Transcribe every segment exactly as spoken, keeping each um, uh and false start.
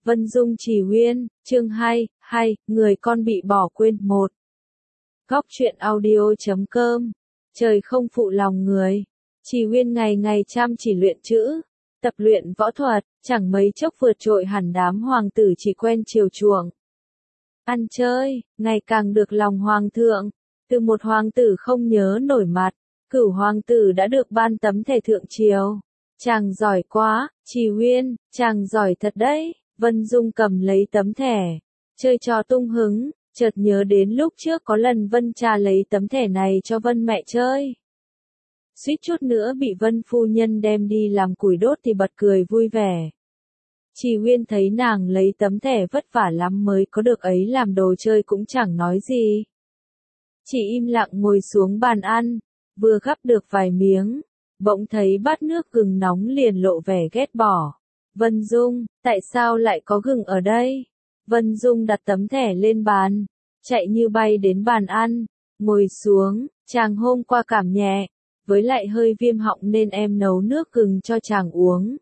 Vân Dung Trì Uyên, chương hai, hai, người con bị bỏ quên một. Góc truyện audio chấm com. Trời không phụ lòng người. Trì Uyên ngày ngày chăm chỉ luyện chữ, tập luyện võ thuật, chẳng mấy chốc vượt trội hẳn đám hoàng tử chỉ quen chiều chuộng. Ăn chơi, ngày càng được lòng hoàng thượng. Từ một hoàng tử không nhớ nổi mặt, cửu hoàng tử đã được ban tấm thẻ thượng triều. Chàng giỏi quá, Trì Uyên, chàng giỏi thật đấy. Vân Dung cầm lấy tấm thẻ, chơi trò tung hứng, chợt nhớ đến lúc trước có lần Vân cha lấy tấm thẻ này cho Vân mẹ chơi. Suýt chút nữa bị Vân phu nhân đem đi làm củi đốt thì bật cười vui vẻ. Trì Uyên thấy nàng lấy tấm thẻ vất vả lắm mới có được ấy làm đồ chơi cũng chẳng nói gì. Chỉ im lặng ngồi xuống bàn ăn, vừa gắp được vài miếng, bỗng thấy bát nước gừng nóng liền lộ vẻ ghét bỏ. Vân Dung, tại sao lại có gừng ở đây? Vân Dung đặt tấm thẻ lên bàn, chạy như bay đến bàn ăn, ngồi xuống, chàng hôm qua cảm nhẹ, với lại hơi viêm họng nên em nấu nước gừng cho chàng uống.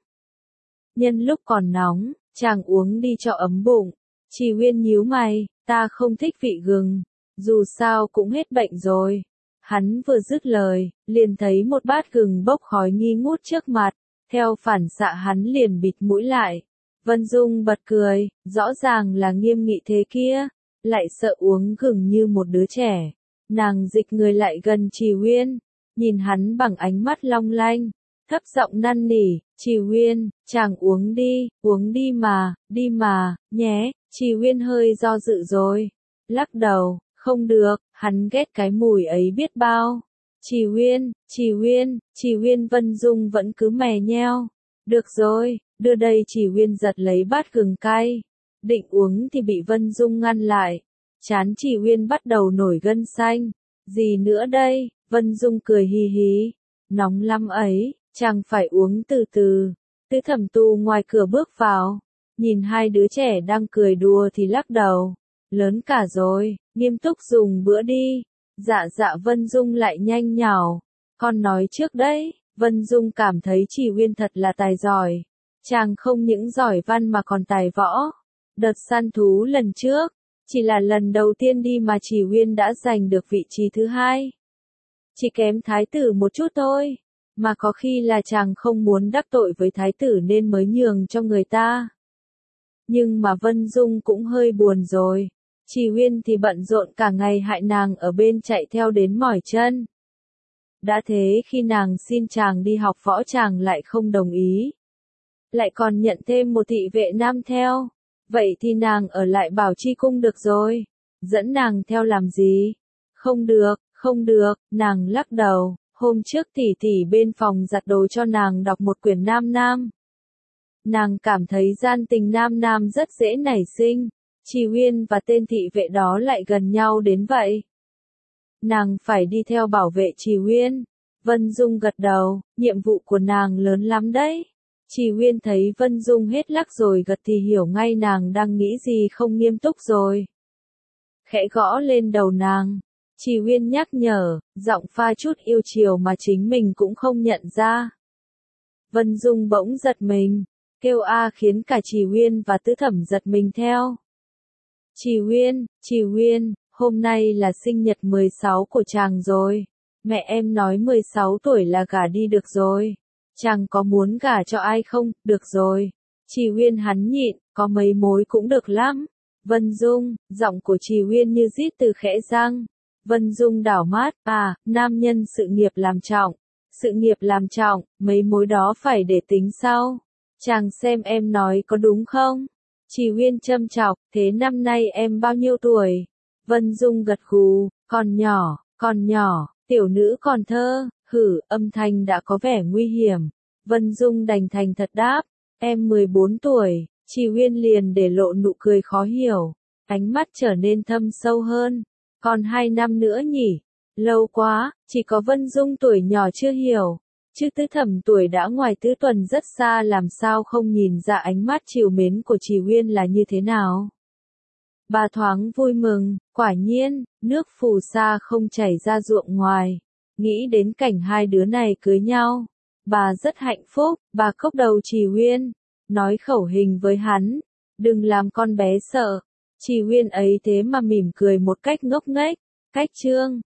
Nhân lúc còn nóng, chàng uống đi cho ấm bụng. Trì Uyên nhíu mày, ta không thích vị gừng, dù sao cũng hết bệnh rồi. Hắn vừa dứt lời, liền thấy một bát gừng bốc khói nghi ngút trước mặt. Theo phản xạ hắn liền bịt mũi lại. Vân Dung bật cười, rõ ràng là nghiêm nghị thế kia, lại sợ uống gừng như một đứa trẻ. Nàng dịch người lại gần Trì Uyên, nhìn hắn bằng ánh mắt long lanh, thấp giọng năn nỉ, Trì Uyên, chàng uống đi, uống đi mà, đi mà, nhé. Trì Uyên hơi do dự rồi, lắc đầu, không được, hắn ghét cái mùi ấy biết bao. Trì Uyên, Trì Uyên, Trì Uyên. Vân Dung vẫn cứ mè nheo. Được rồi, đưa đây. Trì Uyên giật lấy bát gừng cay, định uống thì bị Vân Dung ngăn lại. Trán Trì Uyên bắt đầu nổi gân xanh. Gì nữa đây? Vân Dung cười hì hì. Nóng lắm ấy, chàng phải uống từ từ. Tứ Thẩm Tu ngoài cửa bước vào, nhìn hai đứa trẻ đang cười đùa thì lắc đầu. Lớn cả rồi, nghiêm túc dùng bữa đi. Dạ dạ. Vân Dung lại nhanh nhảu, con nói trước đấy. Vân Dung cảm thấy Trì Uyên thật là tài giỏi. Chàng không những giỏi văn mà còn tài võ. Đợt săn thú lần trước, chỉ là lần đầu tiên đi mà Trì Uyên đã giành được vị trí thứ hai. Chỉ kém thái tử một chút thôi, mà có khi là chàng không muốn đắc tội với thái tử nên mới nhường cho người ta. Nhưng mà Vân Dung cũng hơi buồn rồi. Trì Uyên thì bận rộn cả ngày hại nàng ở bên chạy theo đến mỏi chân. Đã thế khi nàng xin chàng đi học võ chàng lại không đồng ý. Lại còn nhận thêm một thị vệ nam theo. Vậy thì nàng ở lại Bảo Chi cung được rồi. Dẫn nàng theo làm gì? Không được, không được. Nàng lắc đầu. Hôm trước tỷ tỷ bên phòng giặt đồ cho nàng đọc một quyển nam nam. Nàng cảm thấy gian tình nam nam rất dễ nảy sinh. Trì Uyên và tên thị vệ đó lại gần nhau đến vậy. Nàng phải đi theo bảo vệ Trì Uyên. Vân Dung gật đầu, nhiệm vụ của nàng lớn lắm đấy. Trì Uyên thấy Vân Dung hết lắc rồi gật thì hiểu ngay nàng đang nghĩ gì không nghiêm túc rồi. Khẽ gõ lên đầu nàng. Trì Uyên nhắc nhở, giọng pha chút yêu chiều mà chính mình cũng không nhận ra. Vân Dung bỗng giật mình, kêu a khiến cả Trì Uyên và Tứ Thẩm giật mình theo. Trì Uyên, Trì Uyên, hôm nay là sinh nhật mười sáu của chàng rồi. Mẹ em nói mười sáu tuổi là gả đi được rồi. Chàng có muốn gả cho ai không? Được rồi. Trì Uyên hắn nhịn, có mấy mối cũng được lắm. Vân Dung, giọng của Trì Uyên như rít từ khẽ răng. Vân Dung đảo mắt, à, nam nhân sự nghiệp làm trọng. Sự nghiệp làm trọng, mấy mối đó phải để tính sau. Chàng xem em nói có đúng không? Trì Uyên châm chọc, thế năm nay em bao nhiêu tuổi? Vân Dung gật gù, còn nhỏ, còn nhỏ, tiểu nữ còn thơ, hử, âm thanh đã có vẻ nguy hiểm. Vân Dung đành thành thật đáp, em mười bốn tuổi. Trì Uyên liền để lộ nụ cười khó hiểu, ánh mắt trở nên thâm sâu hơn. Còn hai năm nữa nhỉ? Lâu quá, chỉ có Vân Dung tuổi nhỏ chưa hiểu. Chứ Tứ Thẩm tuổi đã ngoài tứ tuần rất xa làm sao không nhìn ra ánh mắt trìu mến của Trì Uyên là như thế nào. Bà thoáng vui mừng, quả nhiên, nước phù sa không chảy ra ruộng ngoài. Nghĩ đến cảnh hai đứa này cưới nhau, bà rất hạnh phúc. Bà cốc đầu Trì Uyên, nói khẩu hình với hắn, Đừng làm con bé sợ. Chỉ Huyên ấy thế mà mỉm cười một cách ngốc nghếch. Cách chương